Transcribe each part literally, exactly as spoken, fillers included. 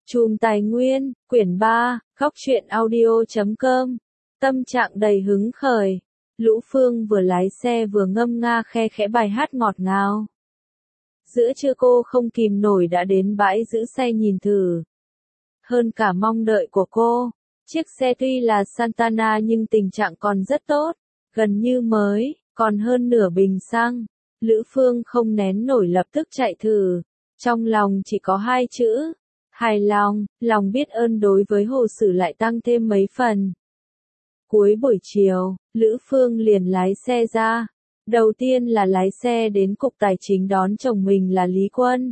Chùm Tài Nguyên, quyển ba, góc truyện audio chấm com. Tâm trạng đầy hứng khởi. Lũ Phương vừa lái xe vừa ngâm nga khe khẽ bài hát ngọt ngào. Giữa trưa cô không kìm nổi đã đến bãi giữ xe nhìn thử. Hơn cả mong đợi của cô, chiếc xe tuy là Santana nhưng tình trạng còn rất tốt, gần như mới, còn hơn nửa bình xăng. Lữ Phương không nén nổi lập tức chạy thử. Trong lòng chỉ có hai chữ. Hài lòng, lòng biết ơn đối với Hồ Sử lại tăng thêm mấy phần. Cuối buổi chiều, Lữ Phương liền lái xe ra. Đầu tiên là lái xe đến Cục Tài chính đón chồng mình là Lý Quân.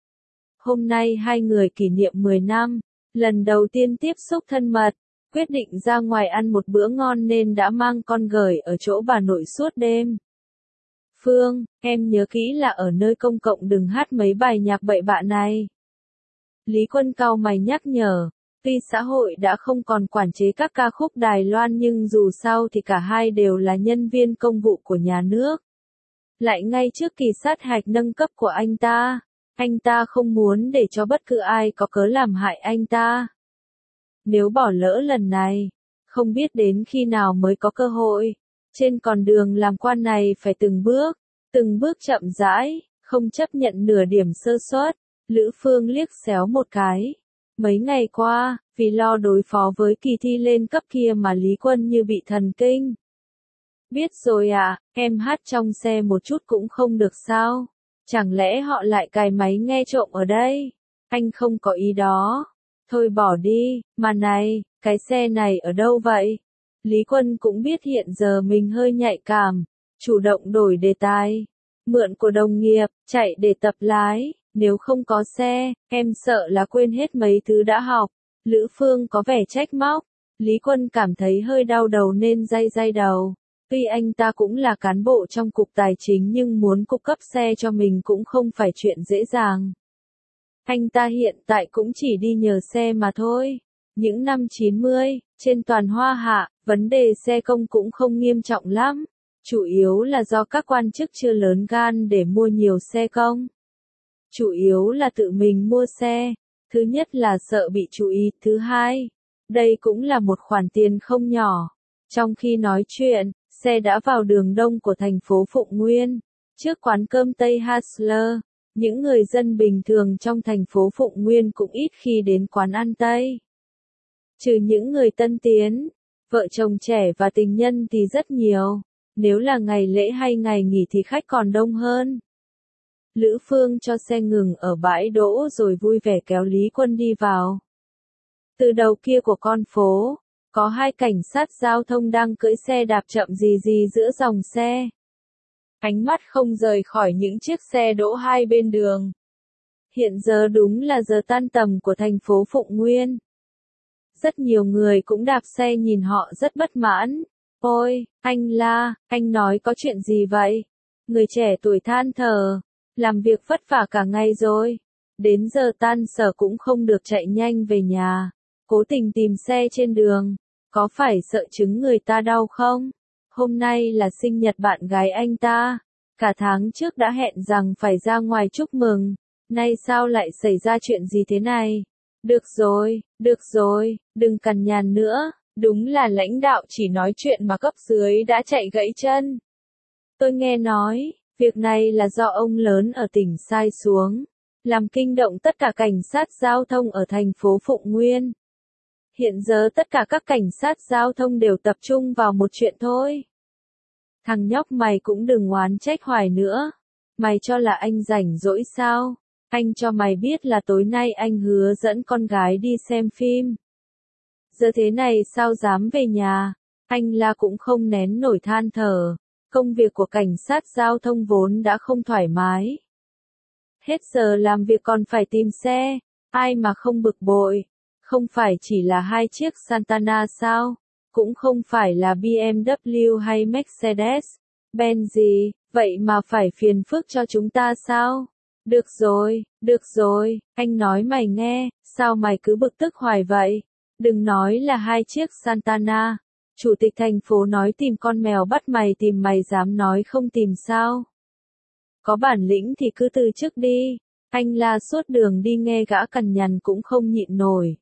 Hôm nay hai người kỷ niệm mười năm, lần đầu tiên tiếp xúc thân mật, quyết định ra ngoài ăn một bữa ngon nên đã mang con gởi ở chỗ bà nội suốt đêm. Phương, em nhớ kỹ là ở nơi công cộng đừng hát mấy bài nhạc bậy bạ này. Lý Quân cau mày nhắc nhở, tuy xã hội đã không còn quản chế các ca khúc Đài Loan nhưng dù sao thì cả hai đều là nhân viên công vụ của nhà nước. Lại ngay trước kỳ sát hạch nâng cấp của anh ta, anh ta không muốn để cho bất cứ ai có cớ làm hại anh ta. Nếu bỏ lỡ lần này, không biết đến khi nào mới có cơ hội. Trên con đường làm quan này phải từng bước, từng bước chậm rãi, không chấp nhận nửa điểm sơ suất. Lữ Phương liếc xéo một cái. Mấy ngày qua, vì lo đối phó với kỳ thi lên cấp kia mà Lý Quân như bị thần kinh. Biết rồi à, em hát trong xe một chút cũng không được sao? Chẳng lẽ họ lại cài máy nghe trộm ở đây? Anh không có ý đó. Thôi bỏ đi, mà này, cái xe này ở đâu vậy? Lý Quân cũng biết hiện giờ mình hơi nhạy cảm, chủ động đổi đề tài. Mượn của đồng nghiệp, chạy để tập lái. Nếu không có xe, em sợ là quên hết mấy thứ đã học. Lữ Phương có vẻ trách móc. Lý Quân cảm thấy hơi đau đầu nên day day đầu. Tuy anh ta cũng là cán bộ trong Cục Tài chính nhưng muốn cung cấp xe cho mình cũng không phải chuyện dễ dàng. Anh ta hiện tại cũng chỉ đi nhờ xe mà thôi. Những năm chín mươi, trên toàn Hoa Hạ, vấn đề xe công cũng không nghiêm trọng lắm. Chủ yếu là do các quan chức chưa lớn gan để mua nhiều xe công. Chủ yếu là tự mình mua xe. Thứ nhất là sợ bị chú ý. Thứ hai, đây cũng là một khoản tiền không nhỏ. Trong khi nói chuyện, xe đã vào đường đông của thành phố Phụng Nguyên. Trước quán cơm Tây Hustler, những người dân bình thường trong thành phố Phụng Nguyên cũng ít khi đến quán ăn Tây. Trừ những người tân tiến, vợ chồng trẻ và tình nhân thì rất nhiều. Nếu là ngày lễ hay ngày nghỉ thì khách còn đông hơn. Lữ Phương cho xe ngừng ở bãi đỗ rồi vui vẻ kéo Lý Quân đi vào. Từ đầu kia của con phố, có hai cảnh sát giao thông đang cưỡi xe đạp chậm rì rì giữa dòng xe. Ánh mắt không rời khỏi những chiếc xe đỗ hai bên đường. Hiện giờ đúng là giờ tan tầm của thành phố Phụng Nguyên. Rất nhiều người cũng đạp xe nhìn họ rất bất mãn. Ôi, anh La, anh nói có chuyện gì vậy? Người trẻ tuổi than thở. Làm việc vất vả cả ngày rồi. Đến giờ tan sở cũng không được chạy nhanh về nhà. Cố tình tìm xe trên đường. Có phải sợ chứng người ta đau không? Hôm nay là sinh nhật bạn gái anh ta. Cả tháng trước đã hẹn rằng phải ra ngoài chúc mừng. Nay sao lại xảy ra chuyện gì thế này? Được rồi, được rồi, đừng cằn nhằn nữa. Đúng là lãnh đạo chỉ nói chuyện mà cấp dưới đã chạy gãy chân. Tôi nghe nói, việc này là do ông lớn ở tỉnh sai xuống, làm kinh động tất cả cảnh sát giao thông ở thành phố Phụng Nguyên. Hiện giờ tất cả các cảnh sát giao thông đều tập trung vào một chuyện thôi. Thằng nhóc mày cũng đừng oán trách hoài nữa. Mày cho là anh rảnh rỗi sao? Anh cho mày biết là tối nay anh hứa dẫn con gái đi xem phim. Giờ thế này sao dám về nhà? Anh La cũng không nén nổi than thở. Công việc của cảnh sát giao thông vốn đã không thoải mái. Hết giờ làm việc còn phải tìm xe. Ai mà không bực bội? Không phải chỉ là hai chiếc Santana sao? Cũng không phải là bê em vê hay Mercedes, Benz gì, vậy mà phải phiền phức cho chúng ta sao? Được rồi, được rồi, anh nói mày nghe, sao mày cứ bực tức hoài vậy? Đừng nói là hai chiếc Santana. Chủ tịch thành phố nói tìm con mèo bắt mày tìm mày dám nói không tìm sao? Có bản lĩnh thì cứ từ chức đi. Anh la suốt đường đi nghe gã cằn nhằn cũng không nhịn nổi.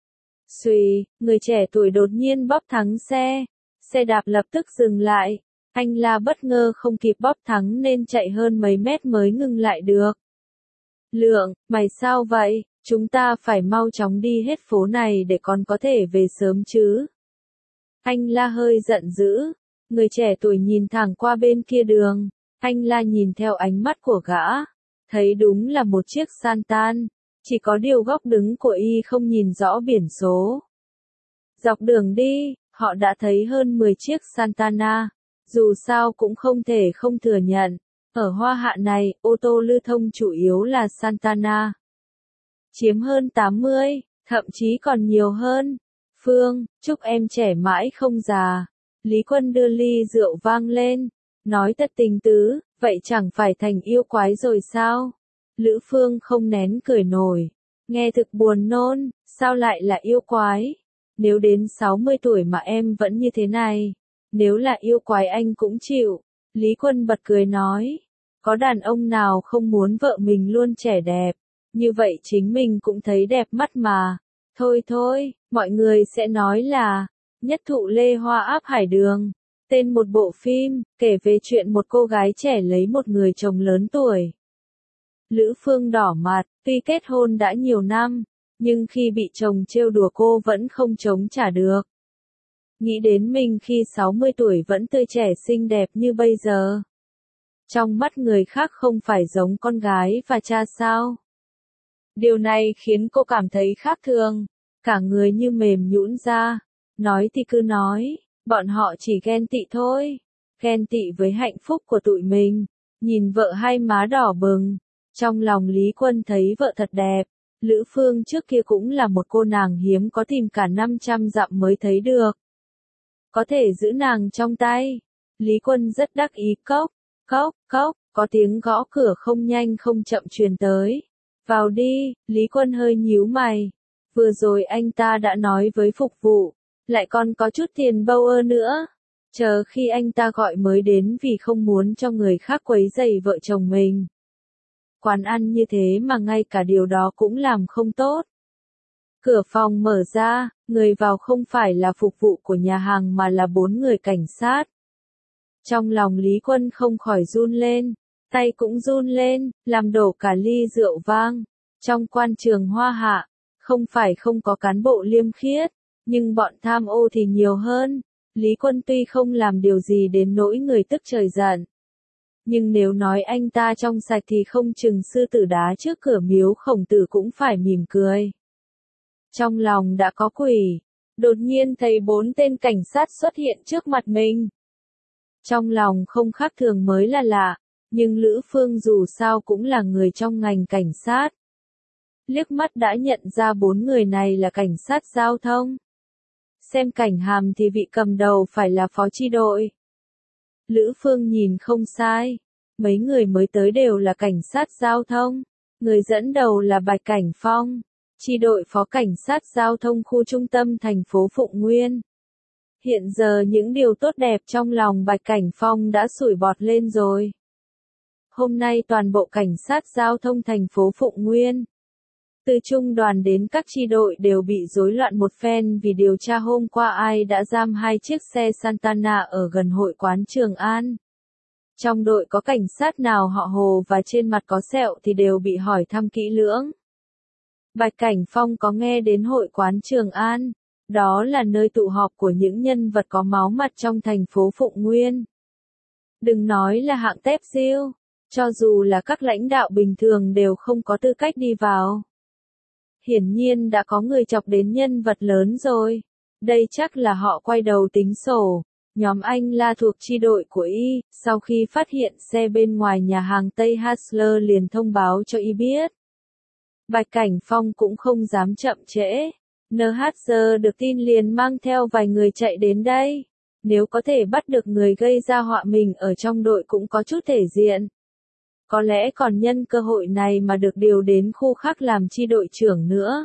Xuy, người trẻ tuổi đột nhiên bóp thắng xe. Xe đạp lập tức dừng lại. Anh la bất ngờ không kịp bóp thắng nên chạy hơn mấy mét mới ngừng lại được. Lượng, mày sao vậy? Chúng ta phải mau chóng đi hết phố này để con có thể về sớm chứ. Anh la hơi giận dữ. Người trẻ tuổi nhìn thẳng qua bên kia đường. Anh la nhìn theo ánh mắt của gã. Thấy đúng là một chiếc Santan. Chỉ có điều góc đứng của y không nhìn rõ biển số. Dọc đường đi, họ đã thấy hơn mười chiếc Santana. Dù sao cũng không thể không thừa nhận. Ở Hoa Hạ này, ô tô lưu thông chủ yếu là Santana. Chiếm hơn tám mươi, thậm chí còn nhiều hơn. Phương, chúc em trẻ mãi không già. Lý Quân đưa ly rượu vang lên. Nói thật tình tứ, vậy chẳng phải thành yêu quái rồi sao? Lữ Phương không nén cười nổi. Nghe thực buồn nôn, sao lại là yêu quái? Nếu đến sáu mươi tuổi mà em vẫn như thế này, nếu là yêu quái anh cũng chịu. Lý Quân bật cười nói, có đàn ông nào không muốn vợ mình luôn trẻ đẹp, như vậy chính mình cũng thấy đẹp mắt mà. Thôi thôi, mọi người sẽ nói là, Nhất Thụ Lê Hoa Áp Hải Đường, tên một bộ phim, kể về chuyện một cô gái trẻ lấy một người chồng lớn tuổi. Lữ Phương đỏ mặt, tuy kết hôn đã nhiều năm, nhưng khi bị chồng trêu đùa cô vẫn không chống trả được. Nghĩ đến mình khi sáu mươi tuổi vẫn tươi trẻ xinh đẹp như bây giờ. Trong mắt người khác không phải giống con gái và cha sao? Điều này khiến cô cảm thấy khác thường, cả người như mềm nhũn ra. Nói thì cứ nói, bọn họ chỉ ghen tị thôi. Ghen tị với hạnh phúc của tụi mình. Nhìn vợ hai má đỏ bừng. Trong lòng Lý Quân thấy vợ thật đẹp. Lữ Phương trước kia cũng là một cô nàng hiếm có tìm cả năm trăm dặm mới thấy được. Có thể giữ nàng trong tay. Lý Quân rất đắc ý. Cốc, cốc, cốc, có tiếng gõ cửa không nhanh không chậm truyền tới. Vào đi, Lý Quân hơi nhíu mày. Vừa rồi anh ta đã nói với phục vụ, lại còn có chút tiền bâu ơ nữa. Chờ khi anh ta gọi mới đến vì không muốn cho người khác quấy rầy vợ chồng mình. Quán ăn như thế mà ngay cả điều đó cũng làm không tốt. Cửa phòng mở ra, người vào không phải là phục vụ của nhà hàng mà là bốn người cảnh sát. Trong lòng Lý Quân không khỏi run lên, tay cũng run lên, làm đổ cả ly rượu vang. Trong quan trường Hoa Hạ, không phải không có cán bộ liêm khiết, nhưng bọn tham ô thì nhiều hơn. Lý Quân tuy không làm điều gì đến nỗi người tức trời giận. Nhưng nếu nói anh ta trong sạch thì không chừng sư tử đá trước cửa miếu Khổng Tử cũng phải mỉm cười. Trong lòng đã có quỷ, đột nhiên thấy bốn tên cảnh sát xuất hiện trước mặt mình. Trong lòng không khác thường mới là lạ, nhưng Lữ Phương dù sao cũng là người trong ngành cảnh sát. Liếc mắt đã nhận ra bốn người này là cảnh sát giao thông. Xem cảnh hàm thì vị cầm đầu phải là phó chi đội. Lữ Phương nhìn không sai, mấy người mới tới đều là cảnh sát giao thông. Người dẫn đầu là Bạch Cảnh Phong, chi đội phó cảnh sát giao thông khu trung tâm thành phố Phụng Nguyên. Hiện giờ những điều tốt đẹp trong lòng Bạch Cảnh Phong đã sủi bọt lên rồi. Hôm nay toàn bộ cảnh sát giao thông thành phố Phụng Nguyên, từ trung đoàn đến các chi đội đều bị rối loạn một phen vì điều tra hôm qua ai đã giam hai chiếc xe Santana ở gần hội quán Trường An. Trong đội có cảnh sát nào họ Hồ và trên mặt có sẹo thì đều bị hỏi thăm kỹ lưỡng. Bạch Cảnh Phong có nghe đến hội quán Trường An, đó là nơi tụ họp của những nhân vật có máu mặt trong thành phố Phụng Nguyên. Đừng nói là hạng tép diêu, cho dù là các lãnh đạo bình thường đều không có tư cách đi vào. Hiển nhiên đã có người chọc đến nhân vật lớn rồi. Đây chắc là họ quay đầu tính sổ. Nhóm anh La thuộc chi đội của Y, sau khi phát hiện xe bên ngoài nhà hàng Tây Hasler liền thông báo cho Y biết. Bạch Cảnh Phong cũng không dám chậm trễ. en hát giê được tin liền mang theo vài người chạy đến đây. Nếu có thể bắt được người gây ra họa mình ở trong đội cũng có chút thể diện. Có lẽ còn nhân cơ hội này mà được điều đến khu khác làm chi đội trưởng nữa.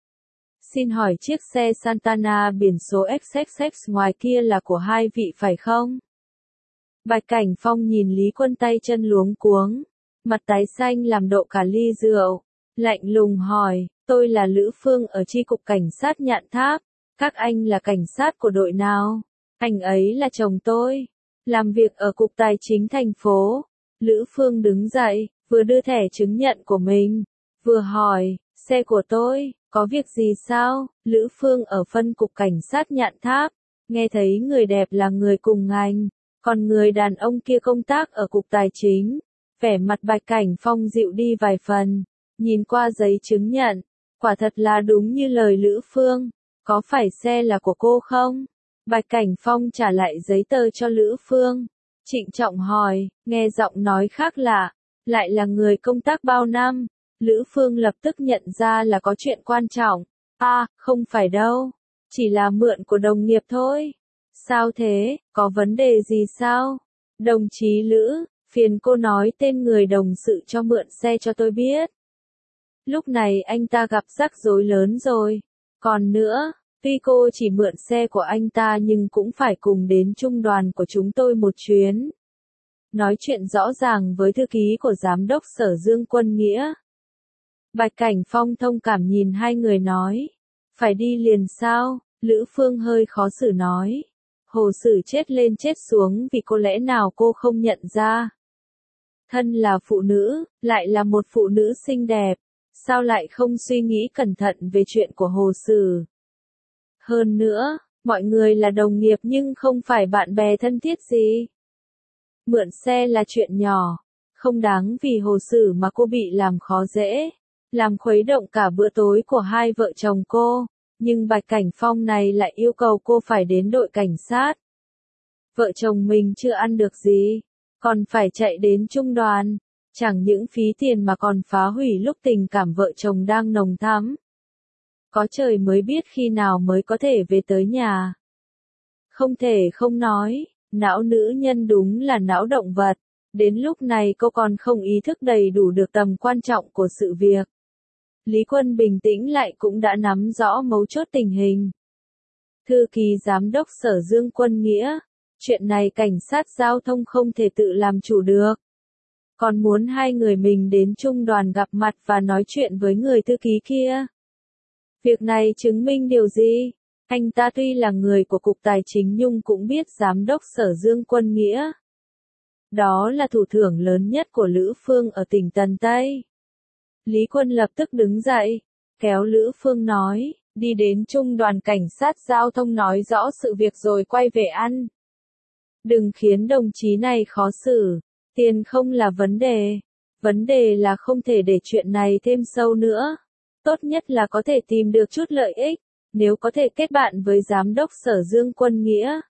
Xin hỏi chiếc xe Santana biển số ích ích ích ngoài kia là của hai vị phải không? Bạch Cảnh Phong nhìn Lý Quân tay chân luống cuống. mặt tái xanh làm độ cả ly rượu, lạnh lùng hỏi, tôi là Lữ Phương ở chi cục cảnh sát Nhạn Tháp, các anh là cảnh sát của đội nào? Anh ấy là chồng tôi, làm việc ở cục tài chính thành phố. Lữ Phương đứng dậy, vừa đưa thẻ chứng nhận của mình, vừa hỏi, xe của tôi, có việc gì sao? Lữ Phương ở phân cục cảnh sát Nhạn Tháp, nghe thấy người đẹp là người cùng ngành, còn người đàn ông kia công tác ở cục tài chính. Vẻ mặt Bạch Cảnh Phong dịu đi vài phần, nhìn qua giấy chứng nhận, quả thật là đúng như lời Lữ Phương, có phải xe là của cô không? Bạch Cảnh Phong trả lại giấy tờ cho Lữ Phương, trịnh trọng hỏi, nghe giọng nói khác lạ, lại là người công tác bao năm. Lữ Phương lập tức nhận ra là có chuyện quan trọng. À, không phải đâu, chỉ là mượn của đồng nghiệp thôi. Sao thế, có vấn đề gì sao? Đồng chí Lữ, phiền cô nói tên người đồng sự cho mượn xe cho tôi biết. Lúc này anh ta gặp rắc rối lớn rồi. Còn nữa, tuy cô chỉ mượn xe của anh ta nhưng cũng phải cùng đến trung đoàn của chúng tôi một chuyến. Nói chuyện rõ ràng với thư ký của giám đốc Sở Dương Quân Nghĩa. Bạch Cảnh Phong thông cảm nhìn hai người nói. Phải đi liền sao? Lữ Phương hơi khó xử nói. Hồ Sử chết lên chết xuống vì có lẽ nào cô không nhận ra. Thân là phụ nữ, lại là một phụ nữ xinh đẹp. Sao lại không suy nghĩ cẩn thận về chuyện của Hồ Sử? Hơn nữa, mọi người là đồng nghiệp nhưng không phải bạn bè thân thiết gì. Mượn xe là chuyện nhỏ, không đáng vì Hồ Sử mà cô bị làm khó dễ, làm khuấy động cả bữa tối của hai vợ chồng cô, nhưng Bạch Cảnh Phong này lại yêu cầu cô phải đến đội cảnh sát. Vợ chồng mình chưa ăn được gì, còn phải chạy đến trung đoàn, chẳng những phí tiền mà còn phá hủy lúc tình cảm vợ chồng đang nồng thắm. Có trời mới biết khi nào mới có thể về tới nhà. Không thể không nói, não nữ nhân đúng là não động vật, đến lúc này cô còn không ý thức đầy đủ được tầm quan trọng của sự việc. Lý Quân bình tĩnh lại cũng đã nắm rõ mấu chốt tình hình. Thư ký giám đốc Sở Dương Quân Nghĩa, chuyện này cảnh sát giao thông không thể tự làm chủ được. Còn muốn hai người mình đến trung đoàn gặp mặt và nói chuyện với người thư ký kia. Việc này chứng minh điều gì? Anh ta tuy là người của Cục Tài chính nhưng cũng biết giám đốc Sở Dương Quân Nghĩa. Đó là thủ thưởng lớn nhất của Lữ Phương ở tỉnh Tần Tây. Lý Quân lập tức đứng dậy, kéo Lữ Phương nói, đi đến trung đoàn cảnh sát giao thông nói rõ sự việc rồi quay về ăn. Đừng khiến đồng chí này khó xử, tiền không là vấn đề. Vấn đề là không thể để chuyện này thêm sâu nữa. Tốt nhất là có thể tìm được chút lợi ích, nếu có thể kết bạn với giám đốc Sở Dương Quân Nghĩa.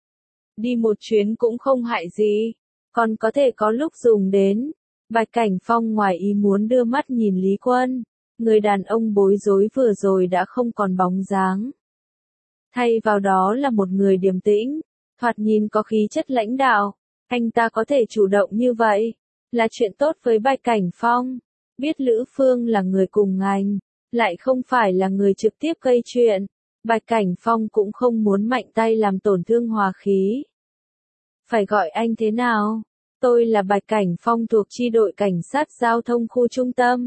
Đi một chuyến cũng không hại gì, còn có thể có lúc dùng đến. Bạch Cảnh Phong ngoài ý muốn đưa mắt nhìn Lý Quân, người đàn ông bối rối vừa rồi đã không còn bóng dáng. Thay vào đó là một người điềm tĩnh, thoạt nhìn có khí chất lãnh đạo, anh ta có thể chủ động như vậy, là chuyện tốt với Bạch Cảnh Phong. Biết Lữ Phương là người cùng ngành, lại không phải là người trực tiếp gây chuyện, Bạch Cảnh Phong cũng không muốn mạnh tay làm tổn thương hòa khí. Phải gọi anh thế nào? Tôi là Bạch Cảnh Phong thuộc chi đội cảnh sát giao thông khu trung tâm.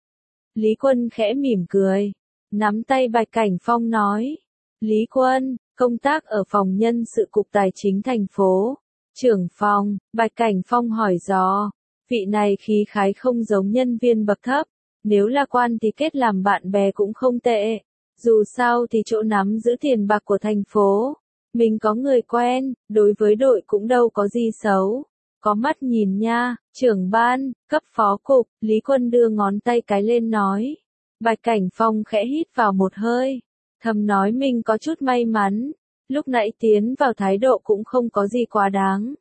Lý Quân khẽ mỉm cười, nắm tay Bạch Cảnh Phong nói. Lý Quân, công tác ở phòng nhân sự Cục Tài chính thành phố. Trưởng phòng, Bạch Cảnh Phong hỏi dò. Vị này khí khái không giống nhân viên bậc thấp. Nếu là quan thì kết làm bạn bè cũng không tệ. Dù sao thì chỗ nắm giữ tiền bạc của thành phố. Mình có người quen, đối với đội cũng đâu có gì xấu. Có mắt nhìn nha, trưởng ban, cấp phó cục, Lý Quân đưa ngón tay cái lên nói. Bạch Cảnh Phong khẽ hít vào một hơi, thầm nói mình có chút may mắn, lúc nãy tiến vào thái độ cũng không có gì quá đáng.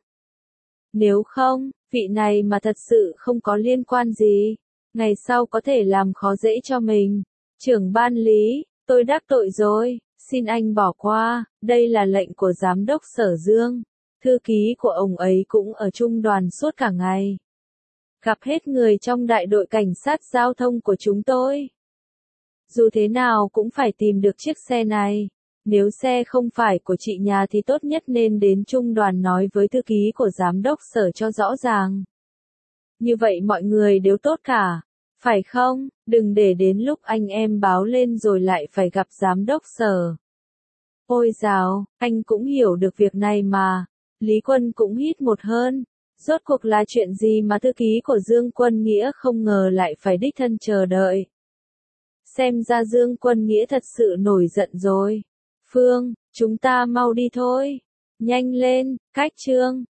Nếu không, vị này mà thật sự không có liên quan gì, ngày sau có thể làm khó dễ cho mình. Trưởng ban Lý, tôi đắc tội rồi, xin anh bỏ qua, đây là lệnh của giám đốc Sở Dương. Thư ký của ông ấy cũng ở trung đoàn suốt cả ngày. Gặp hết người trong đại đội cảnh sát giao thông của chúng tôi. Dù thế nào cũng phải tìm được chiếc xe này. Nếu xe không phải của chị nhà thì tốt nhất nên đến trung đoàn nói với thư ký của giám đốc Sở cho rõ ràng. Như vậy mọi người đều tốt cả, phải không? Đừng để đến lúc anh em báo lên rồi lại phải gặp giám đốc sở. Ôi dào, anh cũng hiểu được việc này mà. Lý Quân cũng hít một hơn. Rốt cuộc là chuyện gì mà thư ký của Dương Quân Nghĩa không ngờ lại phải đích thân chờ đợi. Xem ra Dương Quân Nghĩa thật sự nổi giận rồi. Phương, chúng ta mau đi thôi. Nhanh lên, cách trương.